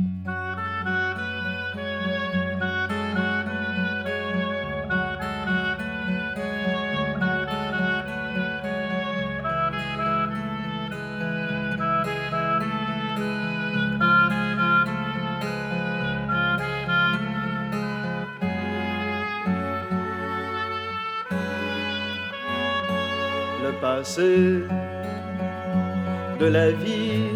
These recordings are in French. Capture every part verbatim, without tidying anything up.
Le passé de la vie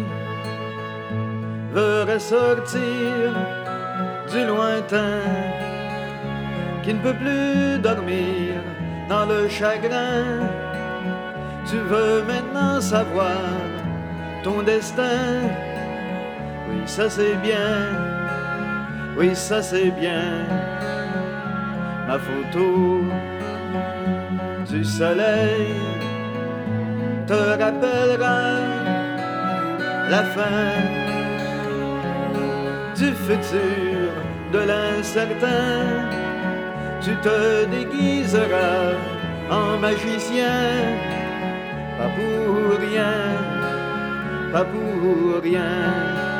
veut ressortir du lointain, qui ne peut plus dormir dans le chagrin. Tu veux maintenant savoir ton destin. Oui, ça c'est bien, oui, ça c'est bien. Ma photo du soleil te rappellera la fin du futur, de l'incertain. Tu te déguiseras en magicien, pas pour rien, pas pour rien.